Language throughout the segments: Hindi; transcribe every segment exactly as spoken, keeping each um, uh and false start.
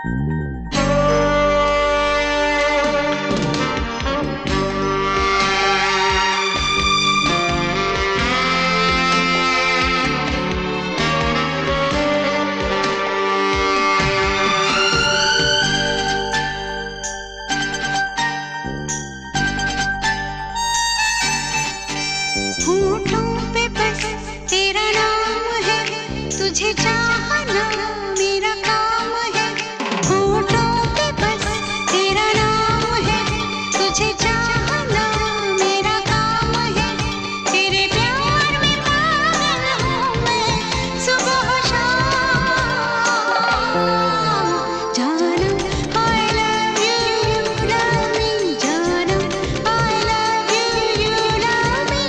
होठों पे बस तेरा नाम है, तुझे चाहना मेरा काम है। होठों पे बस तेरा नाम है, तुझे चाहना मेरा काम है। तेरे प्यार में पागल हूँ मैं सुबह शाम। जानम I love you, you love me। जानम I love you, you love me।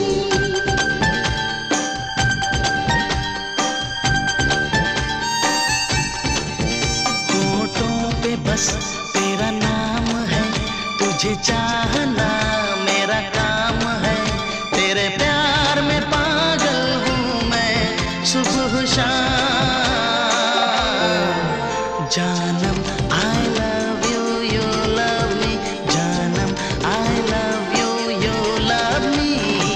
बस तेरा नाम है, तुझे चाहना मेरा काम है। तेरे प्यार में पागल हूँ मैं सुबह शाम। जानम I love you, you love me। जानम I love you, you love me।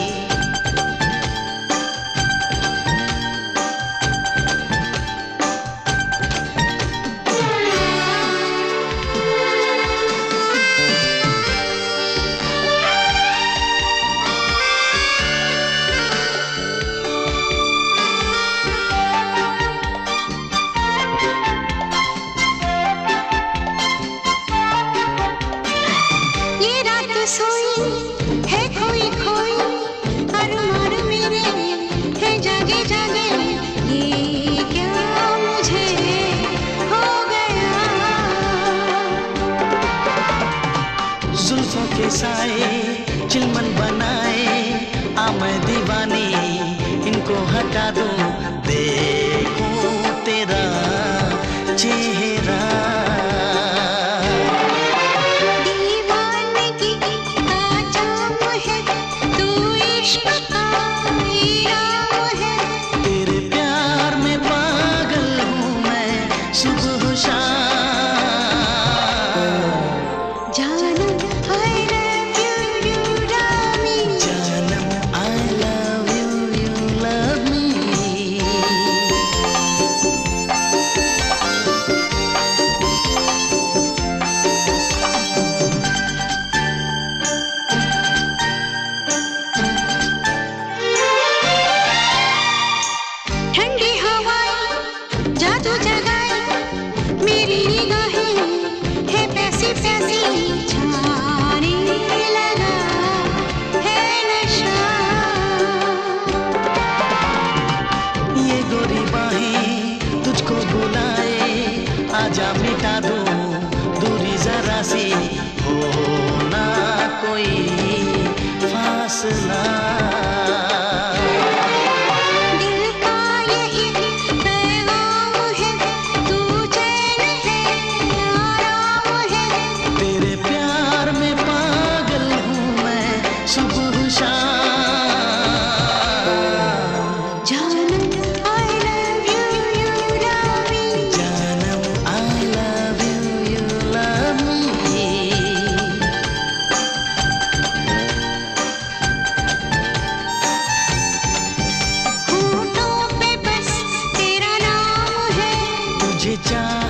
सोई है खोई खोई, अरमान मेरे है जागे जागे। ये क्या मुझे हो गया। जुल्फों के साए चिलमन बनाए, आ मैं दीवानी इनको हटा दूं। देखूं तेरा चेहरा, जादू जगाए मेरी निगाहें है पैसी पैसी, छाने लगा है नशा। ये गोरी बाहें तुझको बुलाए, आजा मिटा दो दूरी जरा सी, हो ना कोई फासला। जा